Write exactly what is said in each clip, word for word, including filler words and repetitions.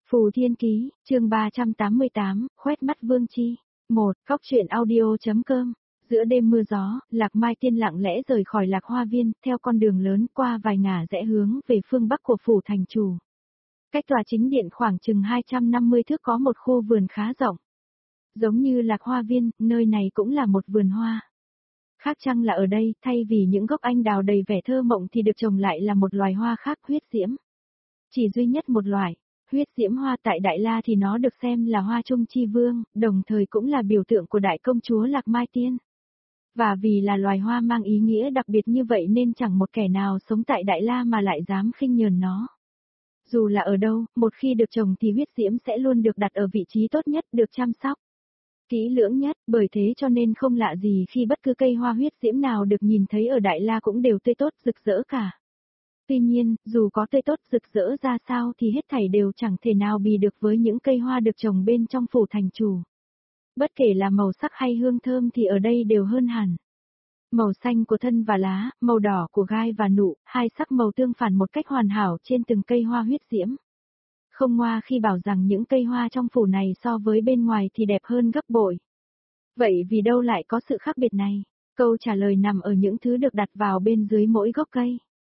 Phù Thiên Ký, chương ba trăm tám mươi tám, khoét mắt Vương Chi. một. Góc truyện audio.com. Giữa đêm mưa gió, Lạc Mai Tiên lặng lẽ rời khỏi Lạc Hoa Viên, theo con đường lớn qua vài ngả rẽ hướng về phương bắc của phủ thành chủ. Cách tòa chính điện khoảng chừng hai trăm năm mươi thước có một khu vườn khá rộng. Giống như Lạc Hoa Viên, nơi này cũng là một vườn hoa. Khác chăng là ở đây, thay vì những gốc anh đào đầy vẻ thơ mộng thì được trồng lại là một loài hoa khác, huyết diễm. Chỉ duy nhất một loại. Huyết diễm hoa tại Đại La thì nó được xem là hoa trung chi vương, đồng thời cũng là biểu tượng của đại công chúa Lạc Mai Tiên. Và vì là loài hoa mang ý nghĩa đặc biệt như vậy nên chẳng một kẻ nào sống tại Đại La mà lại dám khinh nhờn nó. Dù là ở đâu, một khi được trồng thì huyết diễm sẽ luôn được đặt ở vị trí tốt nhất, được chăm sóc kỹ lưỡng nhất, bởi thế cho nên không lạ gì khi bất cứ cây hoa huyết diễm nào được nhìn thấy ở Đại La cũng đều tươi tốt rực rỡ cả. Tuy nhiên, dù có tươi tốt rực rỡ ra sao thì hết thảy đều chẳng thể nào bì được với những cây hoa được trồng bên trong phủ thành chủ. Bất kể là màu sắc hay hương thơm thì ở đây đều hơn hẳn. Màu xanh của thân và lá, màu đỏ của gai và nụ, hai sắc màu tương phản một cách hoàn hảo trên từng cây hoa huyết diễm. Không ngoa khi bảo rằng những cây hoa trong phủ này so với bên ngoài thì đẹp hơn gấp bội. Vậy vì đâu lại có sự khác biệt này? Câu trả lời nằm ở những thứ được đặt vào bên dưới mỗi gốc cây.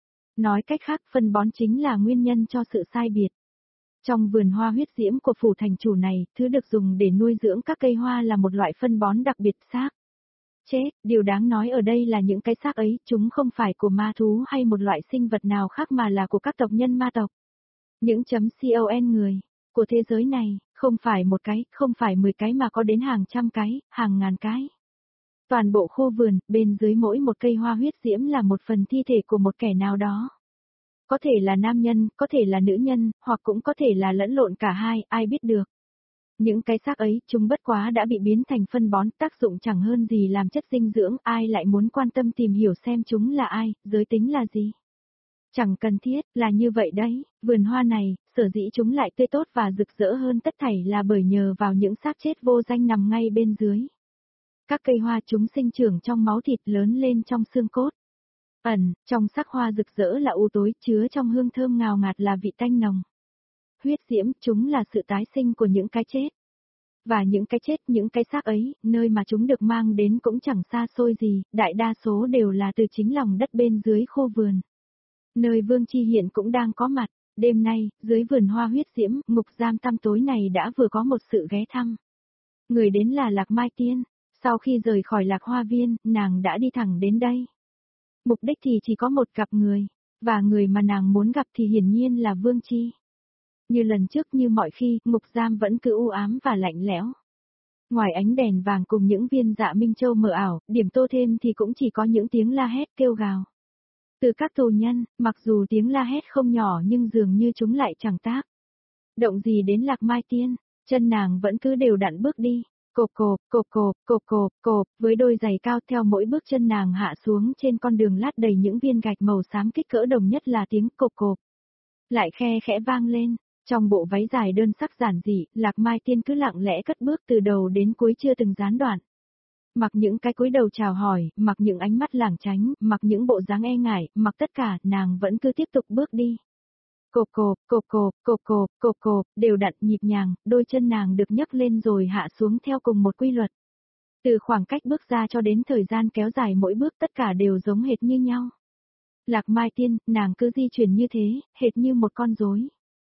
Nói cách khác, phân bón chính là nguyên nhân cho sự sai biệt. Trong vườn hoa huyết diễm của phủ thành chủ này, thứ được dùng để nuôi dưỡng các cây hoa là một loại phân bón đặc biệt xác. Chết, điều đáng nói ở đây là những cái xác ấy, chúng không phải của ma thú hay một loại sinh vật nào khác mà là của các tộc nhân ma tộc. Những chấm con người của thế giới này, không phải một cái, không phải mười cái mà có đến hàng trăm cái, hàng ngàn cái. Toàn bộ khu vườn, bên dưới mỗi một cây hoa huyết diễm là một phần thi thể của một kẻ nào đó. Có thể là nam nhân, có thể là nữ nhân, hoặc cũng có thể là lẫn lộn cả hai, ai biết được. Những cái xác ấy, chúng bất quá đã bị biến thành phân bón, tác dụng chẳng hơn gì làm chất dinh dưỡng, ai lại muốn quan tâm tìm hiểu xem chúng là ai, giới tính là gì. Chẳng cần thiết, là như vậy đấy, vườn hoa này, sở dĩ chúng lại tươi tốt và rực rỡ hơn tất thảy là bởi nhờ vào những xác chết vô danh nằm ngay bên dưới. Các cây hoa chúng sinh trưởng trong máu thịt lớn lên trong xương cốt. Ẩn, trong sắc hoa rực rỡ là u tối, chứa trong hương thơm ngào ngạt là vị tanh nồng. Huyết diễm, chúng là sự tái sinh của những cái chết. Và những cái chết, những cái xác ấy, nơi mà chúng được mang đến cũng chẳng xa xôi gì, đại đa số đều là từ chính lòng đất bên dưới khu vườn. Nơi Vương Chi hiện cũng đang có mặt, đêm nay, dưới vườn hoa huyết diễm, ngục giam tăm tối này đã vừa có một sự ghé thăm. Người đến là Lạc Mai Tiên, sau khi rời khỏi Lạc Hoa Viên, nàng đã đi thẳng đến đây. Mục đích thì chỉ có một gặp người, và người mà nàng muốn gặp thì hiển nhiên là Vương Chi. Như lần trước như mọi khi, ngục giam vẫn cứ u ám và lạnh lẽo. Ngoài ánh đèn vàng cùng những viên dạ minh châu mờ ảo, điểm tô thêm thì cũng chỉ có những tiếng la hét kêu gào. Từ các tù nhân, mặc dù tiếng la hét không nhỏ nhưng dường như chúng lại chẳng tác động gì đến Lạc Mai Tiên, chân nàng vẫn cứ đều đặn bước đi. Cộp cộp, cộp cộp, cộp cộp, cộp, với đôi giày cao theo mỗi bước chân nàng hạ xuống trên con đường lát đầy những viên gạch màu xám kích cỡ đồng nhất là tiếng cộp cộp. Lại khe khẽ vang lên, trong bộ váy dài đơn sắc giản dị, Lạc Mai Tiên cứ lặng lẽ cất bước từ đầu đến cuối chưa từng gián đoạn. Mặc những cái cúi đầu chào hỏi, mặc những ánh mắt lảng tránh, mặc những bộ dáng e ngại, mặc tất cả, nàng vẫn cứ tiếp tục bước đi. Cộp cộp, cộp cộp, cộp cộp, cộp cộp, đều đặn nhịp nhàng, đôi chân nàng được nhấc lên rồi hạ xuống theo cùng một quy luật. Từ khoảng cách bước ra cho đến thời gian kéo dài mỗi bước tất cả đều giống hệt như nhau. Lạc Mai Tiên, nàng cứ di chuyển như thế, hệt như một con rối.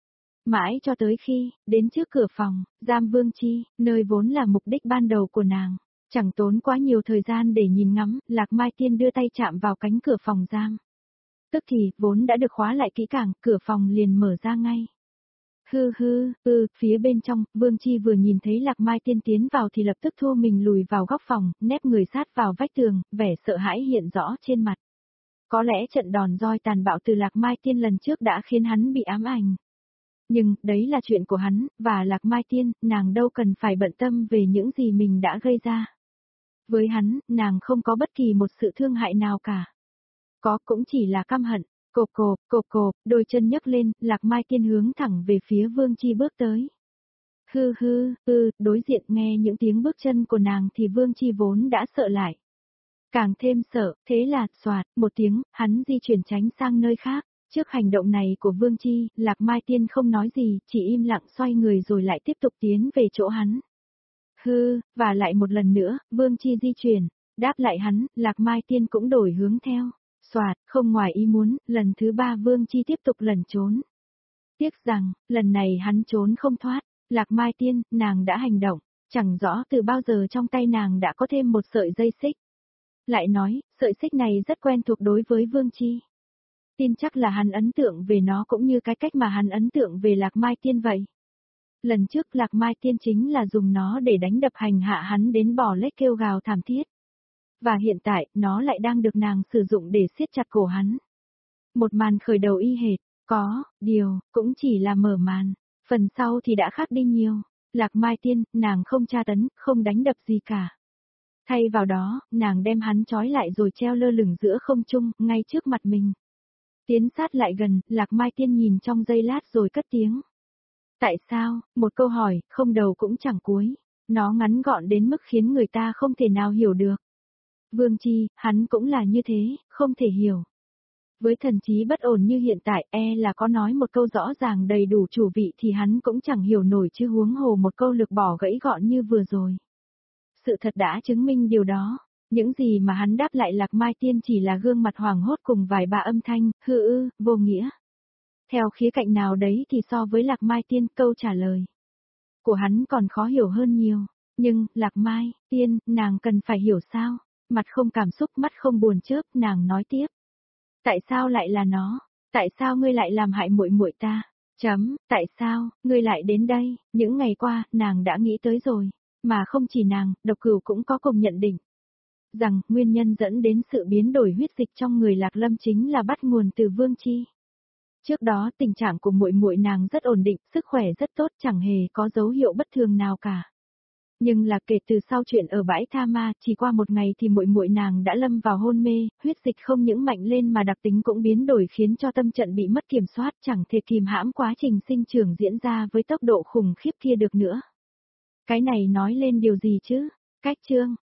Mãi cho tới khi, đến trước cửa phòng, giam Vương Chi, nơi vốn là mục đích ban đầu của nàng. Chẳng tốn quá nhiều thời gian để nhìn ngắm, Lạc Mai Tiên đưa tay chạm vào cánh cửa phòng giam. Tức thì, vốn đã được khóa lại kỹ càng, cửa phòng liền mở ra ngay. Hư hư, ừ, phía bên trong, Vương Chi vừa nhìn thấy Lạc Mai Tiên tiến vào thì lập tức thua mình lùi vào góc phòng, nép người sát vào vách tường, vẻ sợ hãi hiện rõ trên mặt. Có lẽ trận đòn roi tàn bạo từ Lạc Mai Tiên lần trước đã khiến hắn bị ám ảnh. Nhưng, đấy là chuyện của hắn, và Lạc Mai Tiên, nàng đâu cần phải bận tâm về những gì mình đã gây ra. Với hắn, nàng không có bất kỳ một sự thương hại nào cả. Có cũng chỉ là căm hận. Cộp cộp, cộp cộp, đôi chân nhấc lên, Lạc Mai Tiên hướng thẳng về phía Vương Chi bước tới. Hư hư, ư, đối diện nghe những tiếng bước chân của nàng thì Vương Chi vốn đã sợ lại. Càng thêm sợ, thế là, xoạt, một tiếng, hắn di chuyển tránh sang nơi khác. Trước hành động này của Vương Chi, Lạc Mai Tiên không nói gì, chỉ im lặng xoay người rồi lại tiếp tục tiến về chỗ hắn. Hư, và lại một lần nữa, Vương Chi di chuyển, đáp lại hắn, Lạc Mai Tiên cũng đổi hướng theo. Soạt, không ngoài ý muốn, lần thứ ba Vương Chi tiếp tục lẩn trốn. Tiếc rằng, lần này hắn trốn không thoát, Lạc Mai Tiên, nàng đã hành động, chẳng rõ từ bao giờ trong tay nàng đã có thêm một sợi dây xích. Lại nói, sợi xích này rất quen thuộc đối với Vương Chi. Tin chắc là hắn ấn tượng về nó cũng như cái cách mà hắn ấn tượng về Lạc Mai Tiên vậy. Lần trước Lạc Mai Tiên chính là dùng nó để đánh đập hành hạ hắn đến bò lết kêu gào thảm thiết. Và hiện tại, nó lại đang được nàng sử dụng để siết chặt cổ hắn. Một màn khởi đầu y hệt, có, điều, cũng chỉ là mở màn, phần sau thì đã khác đi nhiều. Lạc Mai Tiên, nàng không tra tấn, không đánh đập gì cả. Thay vào đó, nàng đem hắn trói lại rồi treo lơ lửng giữa không trung, ngay trước mặt mình. Tiến sát lại gần, Lạc Mai Tiên nhìn trong giây lát rồi cất tiếng. Tại sao, một câu hỏi, không đầu cũng chẳng cuối. Nó ngắn gọn đến mức khiến người ta không thể nào hiểu được. Vương Chi, hắn cũng là như thế, không thể hiểu. Với thần trí bất ổn như hiện tại, e là có nói một câu rõ ràng đầy đủ chủ vị thì hắn cũng chẳng hiểu nổi chứ huống hồ một câu lược bỏ gãy gọn như vừa rồi. Sự thật đã chứng minh điều đó. Những gì mà hắn đáp lại Lạc Mai Tiên chỉ là gương mặt hoảng hốt cùng vài ba âm thanh, hư ư, vô nghĩa. Theo khía cạnh nào đấy thì so với Lạc Mai Tiên câu trả lời của hắn còn khó hiểu hơn nhiều. Nhưng, Lạc Mai Tiên, nàng cần phải hiểu sao? Mặt không cảm xúc, mắt không buồn chớp, nàng nói tiếp. Tại sao lại là nó? Tại sao ngươi lại làm hại muội muội ta? Chấm, tại sao, ngươi lại đến đây? Những ngày qua, nàng đã nghĩ tới rồi. Mà không chỉ nàng, Độc Cửu cũng có cùng nhận định. Rằng, nguyên nhân dẫn đến sự biến đổi huyết dịch trong người Lạc Lâm chính là bắt nguồn từ Vương Chi. Trước đó tình trạng của muội muội nàng rất ổn định, sức khỏe rất tốt, chẳng hề có dấu hiệu bất thường nào cả. Nhưng là kể từ sau chuyện ở bãi Tha Ma, chỉ qua một ngày thì muội muội nàng đã lâm vào hôn mê, huyết dịch không những mạnh lên mà đặc tính cũng biến đổi khiến cho tâm trận bị mất kiểm soát, chẳng thể kìm hãm quá trình sinh trưởng diễn ra với tốc độ khủng khiếp kia được nữa. Cái này nói lên điều gì chứ? Cách chương